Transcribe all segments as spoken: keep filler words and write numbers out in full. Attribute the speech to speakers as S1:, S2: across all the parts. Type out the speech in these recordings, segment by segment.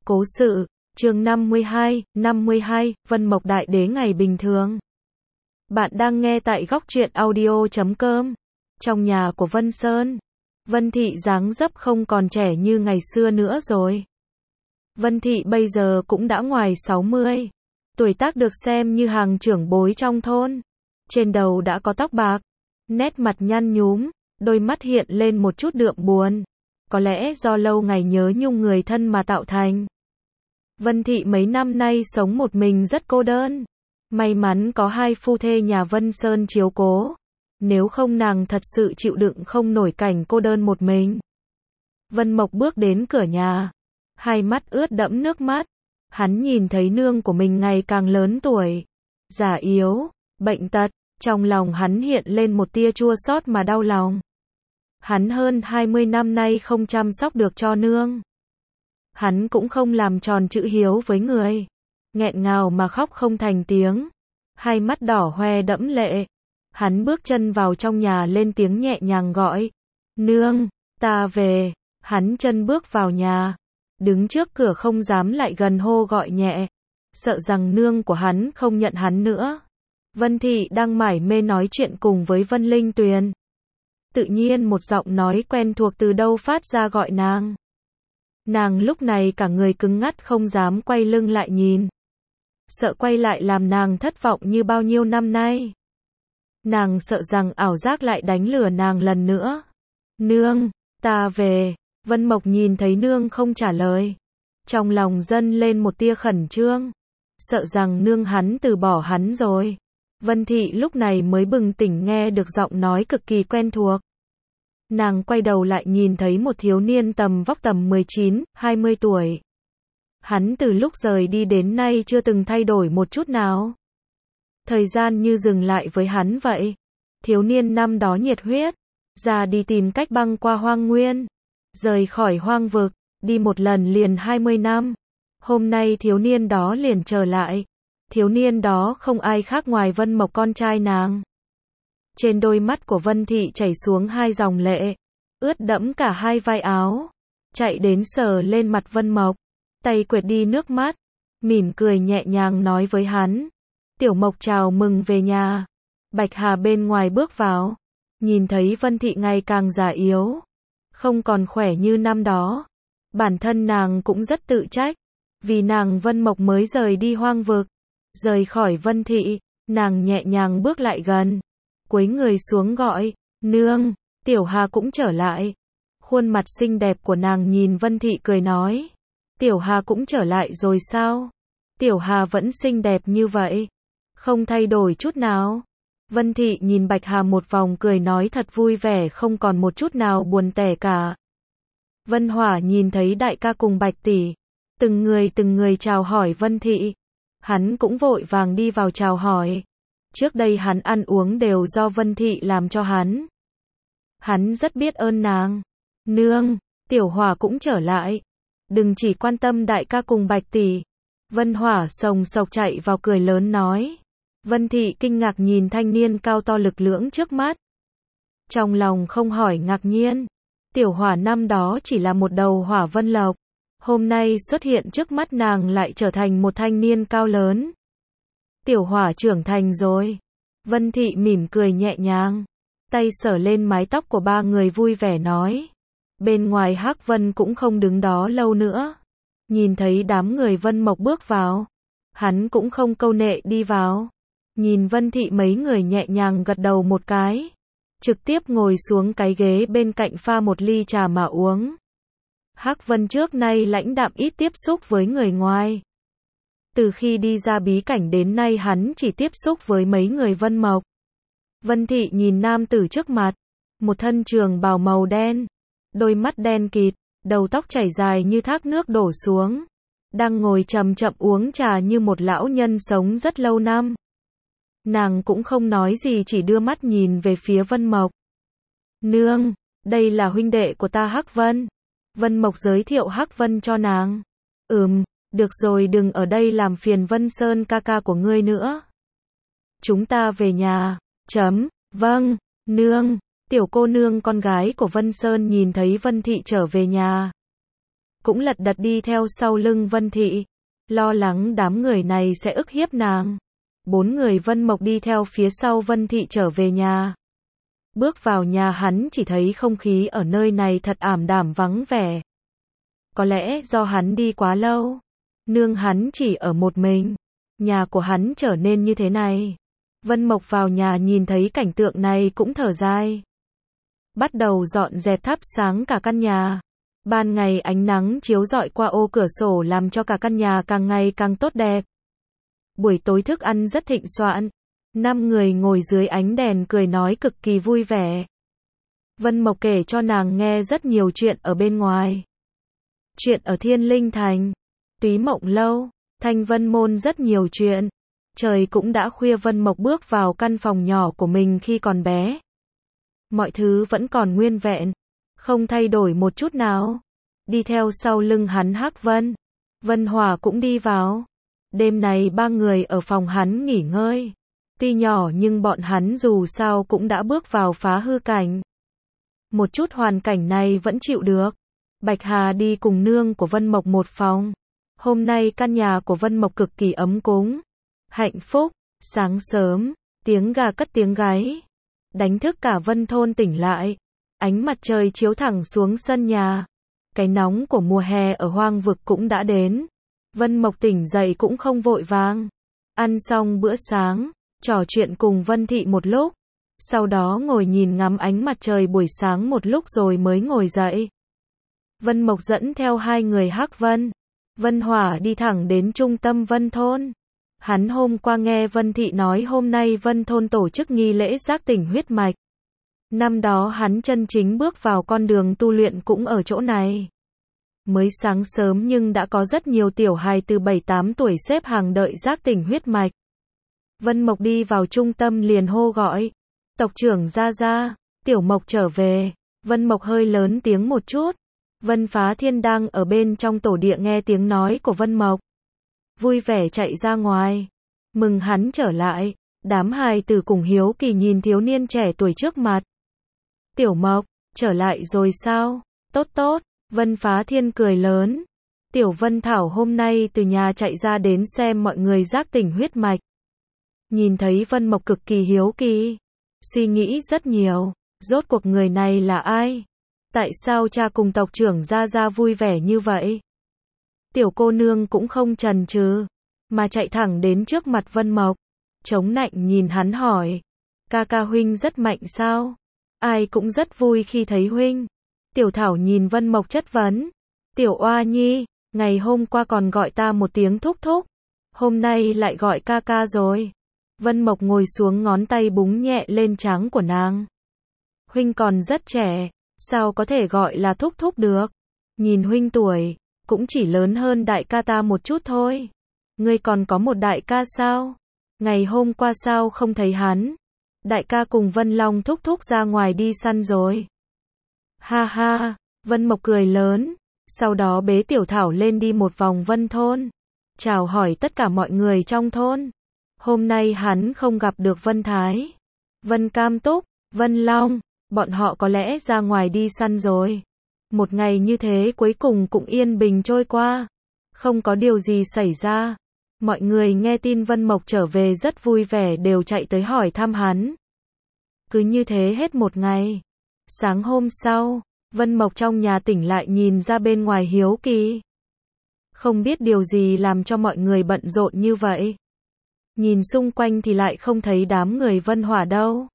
S1: Cố sự, chương năm mươi hai, năm mươi hai, Vân Mộc Đại Đế ngày bình thường. Bạn đang nghe tại góc truyện audio chấm com. Trong nhà của Vân Sơn, Vân Thị dáng dấp không còn trẻ như ngày xưa nữa rồi. Vân Thị bây giờ cũng đã ngoài sáu mươi. Tuổi tác được xem như hàng trưởng bối trong thôn. Trên đầu đã có tóc bạc, nét mặt nhăn nhúm, đôi mắt hiện lên một chút đượm buồn. Có lẽ do lâu ngày nhớ nhung người thân mà tạo thành. Vân Thị mấy năm nay sống một mình rất cô đơn. May mắn có hai phu thê nhà Vân Sơn chiếu cố. Nếu không nàng thật sự chịu đựng không nổi cảnh cô đơn một mình. Vân Mộc bước đến cửa nhà. Hai mắt ướt đẫm nước mắt. Hắn nhìn thấy nương của mình ngày càng lớn tuổi. Già yếu, bệnh tật. Trong lòng hắn hiện lên một tia chua xót mà đau lòng. Hắn hơn hai mươi năm nay không chăm sóc được cho nương. Hắn cũng không làm tròn chữ hiếu với người. Nghẹn ngào mà khóc không thành tiếng. Hai mắt đỏ hoe đẫm lệ. Hắn bước chân vào trong nhà lên tiếng nhẹ nhàng gọi. Nương, ta về. Hắn chân bước vào nhà. Đứng trước cửa không dám lại gần hô gọi nhẹ. Sợ rằng nương của hắn không nhận hắn nữa. Vân Thị đang mải mê nói chuyện cùng với Vân Linh Tuyền. Tự nhiên một giọng nói quen thuộc từ đâu phát ra gọi nàng. Nàng lúc này cả người cứng ngắt không dám quay lưng lại nhìn. Sợ quay lại làm nàng thất vọng như bao nhiêu năm nay. Nàng sợ rằng ảo giác lại đánh lừa nàng lần nữa. Nương, ta về. Vân Mộc nhìn thấy nương không trả lời. Trong lòng dâng lên một tia khẩn trương. Sợ rằng nương hắn từ bỏ hắn rồi. Vân Thị lúc này mới bừng tỉnh nghe được giọng nói cực kỳ quen thuộc. Nàng quay đầu lại nhìn thấy một thiếu niên tầm vóc tầm mười chín, hai mươi tuổi. Hắn từ lúc rời đi đến nay chưa từng thay đổi một chút nào. Thời gian như dừng lại với hắn vậy. Thiếu niên năm đó nhiệt huyết, ra đi tìm cách băng qua hoang nguyên, rời khỏi hoang vực, đi một lần liền hai mươi năm. Hôm nay thiếu niên đó liền trở lại. Thiếu niên đó không ai khác ngoài Vân Mộc con trai nàng. Trên đôi mắt của Vân Thị chảy xuống hai dòng lệ, ướt đẫm cả hai vai áo. Chạy đến sờ lên mặt Vân Mộc, tay quệt đi nước mắt, mỉm cười nhẹ nhàng nói với hắn. Tiểu Mộc chào mừng về nhà. Bạch Hà bên ngoài bước vào, nhìn thấy Vân Thị ngày càng già yếu, không còn khỏe như năm đó. Bản thân nàng cũng rất tự trách, vì nàng Vân Mộc mới rời đi hoang vực. Rời khỏi Vân Thị, nàng nhẹ nhàng bước lại gần. Cúi người xuống gọi, nương, Tiểu Hà cũng trở lại. Khuôn mặt xinh đẹp của nàng nhìn Vân Thị cười nói. Tiểu Hà cũng trở lại rồi sao? Tiểu Hà vẫn xinh đẹp như vậy. Không thay đổi chút nào. Vân Thị nhìn Bạch Hà một vòng cười nói thật vui vẻ không còn một chút nào buồn tẻ cả. Vân Hỏa nhìn thấy đại ca cùng Bạch tỷ. Từng người từng người chào hỏi Vân Thị. Hắn cũng vội vàng đi vào chào hỏi. Trước đây hắn ăn uống đều do Vân Thị làm cho hắn. Hắn rất biết ơn nàng. Nương, Tiểu Hỏa cũng trở lại. Đừng chỉ quan tâm đại ca cùng Bạch tỷ. Vân Hỏa sồng sộc chạy vào cười lớn nói. Vân Thị kinh ngạc nhìn thanh niên cao to lực lưỡng trước mắt. Trong lòng không hỏi ngạc nhiên. Tiểu Hỏa năm đó chỉ là một đầu hỏa vân lộc. Hôm nay xuất hiện trước mắt nàng lại trở thành một thanh niên cao lớn. Tiểu Hỏa trưởng thành rồi. Vân Thị mỉm cười nhẹ nhàng. Tay sờ lên mái tóc của ba người vui vẻ nói. Bên ngoài Hắc Vân cũng không đứng đó lâu nữa. Nhìn thấy đám người Vân Mộc bước vào. Hắn cũng không câu nệ đi vào. Nhìn Vân Thị mấy người nhẹ nhàng gật đầu một cái. Trực tiếp ngồi xuống cái ghế bên cạnh pha một ly trà mà uống. Hắc Vân trước nay lãnh đạm ít tiếp xúc với người ngoài. Từ khi đi ra bí cảnh đến nay hắn chỉ tiếp xúc với mấy người Vân Mộc. Vân Thị nhìn nam tử trước mặt. Một thân trường bào màu đen. Đôi mắt đen kịt. Đầu tóc chảy dài như thác nước đổ xuống. Đang ngồi chậm chậm uống trà như một lão nhân sống rất lâu năm. Nàng cũng không nói gì chỉ đưa mắt nhìn về phía Vân Mộc. Nương, đây là huynh đệ của ta Hắc Vân. Vân Mộc giới thiệu Hắc Vân cho nàng. Ừm, được rồi đừng ở đây làm phiền Vân Sơn ca ca của ngươi nữa. Chúng ta về nhà. Chấm, vâng, nương. Tiểu cô nương con gái của Vân Sơn nhìn thấy Vân Thị trở về nhà. cũng lật đật đi theo sau lưng Vân Thị, lo lắng đám người này sẽ ức hiếp nàng. Bốn người Vân Mộc đi theo phía sau Vân Thị trở về nhà. Bước vào nhà hắn chỉ thấy không khí ở nơi này thật ảm đạm vắng vẻ. Có lẽ do hắn đi quá lâu, nương hắn chỉ ở một mình, nhà của hắn trở nên như thế này. Vân Mộc vào nhà nhìn thấy cảnh tượng này cũng thở dài. Bắt đầu dọn dẹp thắp sáng cả căn nhà. Ban ngày ánh nắng chiếu rọi qua ô cửa sổ làm cho cả căn nhà càng ngày càng tốt đẹp. Buổi tối thức ăn rất thịnh soạn. Năm người ngồi dưới ánh đèn cười nói cực kỳ vui vẻ. Vân Mộc kể cho nàng nghe rất nhiều chuyện ở bên ngoài. Chuyện ở Thiên Linh Thành, Túy Mộng Lâu, Thanh Vân Môn rất nhiều chuyện. Trời cũng đã khuya, Vân Mộc bước vào căn phòng nhỏ của mình khi còn bé. Mọi thứ vẫn còn nguyên vẹn, không thay đổi một chút nào. Đi theo sau lưng hắn Hắc Vân, Vân Hòa cũng đi vào. Đêm này ba người ở phòng hắn nghỉ ngơi. Tuy nhỏ nhưng bọn hắn dù sao cũng đã bước vào phá hư cảnh. Một chút hoàn cảnh này vẫn chịu được. Bạch Hà đi cùng nương của Vân Mộc một phòng. Hôm nay căn nhà của Vân Mộc cực kỳ ấm cúng, hạnh phúc. Sáng sớm, tiếng gà cất tiếng gáy, đánh thức cả Vân thôn tỉnh lại. Ánh mặt trời chiếu thẳng xuống sân nhà. Cái nóng của mùa hè ở hoang vực cũng đã đến. Vân Mộc tỉnh dậy cũng không vội vàng. Ăn xong bữa sáng, trò chuyện cùng Vân Thị một lúc. Sau đó ngồi nhìn ngắm ánh mặt trời buổi sáng một lúc rồi mới ngồi dậy. Vân Mộc dẫn theo hai người Hắc Vân, Vân Hỏa đi thẳng đến trung tâm Vân thôn. Hắn hôm qua nghe Vân Thị nói hôm nay Vân thôn tổ chức nghi lễ giác tỉnh huyết mạch. Năm đó hắn chân chính bước vào con đường tu luyện cũng ở chỗ này. Mới sáng sớm nhưng đã có rất nhiều tiểu hài từ bảy tám tuổi xếp hàng đợi giác tỉnh huyết mạch. Vân Mộc đi vào trung tâm liền hô gọi. Tộc trưởng ra ra, Tiểu Mộc trở về. Vân Mộc hơi lớn tiếng một chút. Vân Phá Thiên đang ở bên trong tổ địa nghe tiếng nói của Vân Mộc. Vui vẻ chạy ra ngoài. Mừng hắn trở lại. Đám hài tử cùng hiếu kỳ nhìn thiếu niên trẻ tuổi trước mặt. Tiểu Mộc, trở lại rồi sao? Tốt tốt. Vân Phá Thiên cười lớn. Tiểu Vân Thảo hôm nay từ nhà chạy ra đến xem mọi người giác tỉnh huyết mạch. Nhìn thấy Vân Mộc cực kỳ hiếu kỳ. Suy nghĩ rất nhiều. Rốt cuộc người này là ai? Tại sao cha cùng tộc trưởng ra ra vui vẻ như vậy? Tiểu cô nương cũng không chần chừ, mà chạy thẳng đến trước mặt Vân Mộc. Chống nạnh nhìn hắn hỏi. Ca ca huynh rất mạnh sao? Ai cũng rất vui khi thấy huynh. Tiểu Thảo nhìn Vân Mộc chất vấn. Tiểu Oa Nhi, ngày hôm qua còn gọi ta một tiếng thúc thúc. Hôm nay lại gọi ca ca rồi. Vân Mộc ngồi xuống, ngón tay búng nhẹ lên trán của nàng. Huynh còn rất trẻ, sao có thể gọi là thúc thúc được? Nhìn huynh tuổi, cũng chỉ lớn hơn đại ca ta một chút thôi. Ngươi còn có một đại ca sao? Ngày hôm qua sao không thấy hắn? Đại ca cùng Vân Long thúc thúc ra ngoài đi săn rồi. Ha ha, Vân Mộc cười lớn, sau đó bế Tiểu Thảo lên đi một vòng Vân thôn. Chào hỏi tất cả mọi người trong thôn. Hôm nay hắn không gặp được Vân Thái, Vân Cam Túc, Vân Long, bọn họ có lẽ ra ngoài đi săn rồi. Một ngày như thế cuối cùng cũng yên bình trôi qua, không có điều gì xảy ra. Mọi người nghe tin Vân Mộc trở về rất vui vẻ, đều chạy tới hỏi thăm hắn. Cứ như thế hết một ngày. Sáng hôm sau, Vân Mộc trong nhà tỉnh lại nhìn ra bên ngoài hiếu kỳ. Không biết điều gì làm cho mọi người bận rộn như vậy. Nhìn xung quanh thì lại không thấy đám người Vân Hỏa đâu.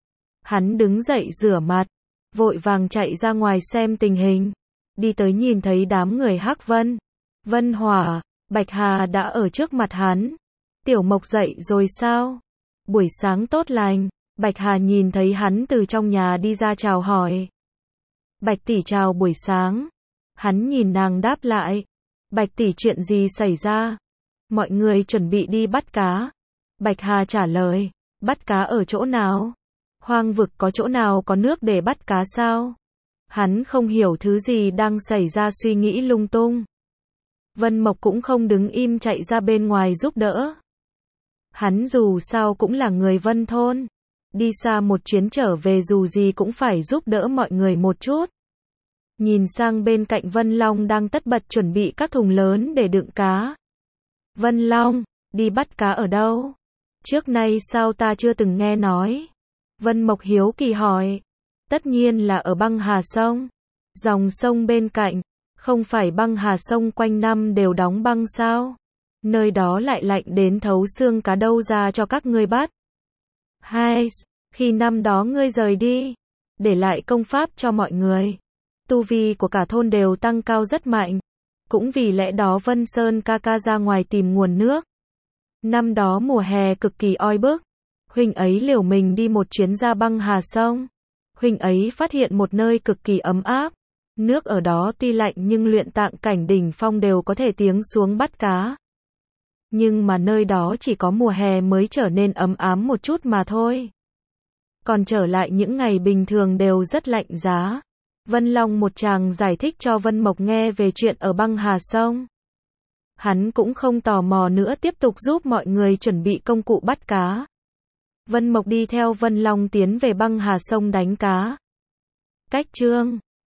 S1: Hắn đứng dậy rửa mặt, vội vàng chạy ra ngoài xem tình hình. Đi tới nhìn thấy đám người Hắc Vân, Vân Hỏa, Bạch Hà đã ở trước mặt hắn. Tiểu Mộc dậy rồi sao? Buổi sáng tốt lành. Bạch Hà nhìn thấy hắn từ trong nhà đi ra chào hỏi. Bạch tỷ chào buổi sáng. Hắn nhìn nàng đáp lại. Bạch tỷ chuyện gì xảy ra? Mọi người chuẩn bị đi bắt cá. Bạch Hà trả lời. Bắt cá ở chỗ nào? Hoang vực có chỗ nào có nước để bắt cá sao? Hắn không hiểu thứ gì đang xảy ra, suy nghĩ lung tung. Vân Mộc cũng không đứng im, chạy ra bên ngoài giúp đỡ. Hắn dù sao cũng là người Vân thôn. Đi xa một chuyến trở về dù gì cũng phải giúp đỡ mọi người một chút. nhìn sang bên cạnh Vân Long đang tất bật chuẩn bị các thùng lớn để đựng cá. Vân Long, đi bắt cá ở đâu? Trước nay sao ta chưa từng nghe nói? Vân Mộc hiếu kỳ hỏi. Tất nhiên là ở băng hà sông. Dòng sông bên cạnh, không phải băng hà sông quanh năm đều đóng băng sao? Nơi đó lại lạnh đến thấu xương, cá đâu ra cho các ngươi bắt? Hai, khi năm đó ngươi rời đi, để lại công pháp cho mọi người, tu vi của cả thôn đều tăng cao rất mạnh. Cũng vì lẽ đó Vân Sơn ca ca ra ngoài tìm nguồn nước. Năm đó mùa hè cực kỳ oi bức, huynh ấy liều mình đi một chuyến ra băng hà sông. Huynh ấy phát hiện một nơi cực kỳ ấm áp. Nước ở đó tuy lạnh nhưng luyện tạng cảnh đỉnh phong đều có thể tiến xuống bắt cá. Nhưng mà nơi đó chỉ có mùa hè mới trở nên ấm ám một chút mà thôi. Còn trở lại những ngày bình thường đều rất lạnh giá. Vân Long một tràng giải thích cho Vân Mộc nghe về chuyện ở băng hà sông. Hắn cũng không tò mò nữa, tiếp tục giúp mọi người chuẩn bị công cụ bắt cá. Vân Mộc đi theo Vân Long tiến về băng hà sông đánh cá. Cách chương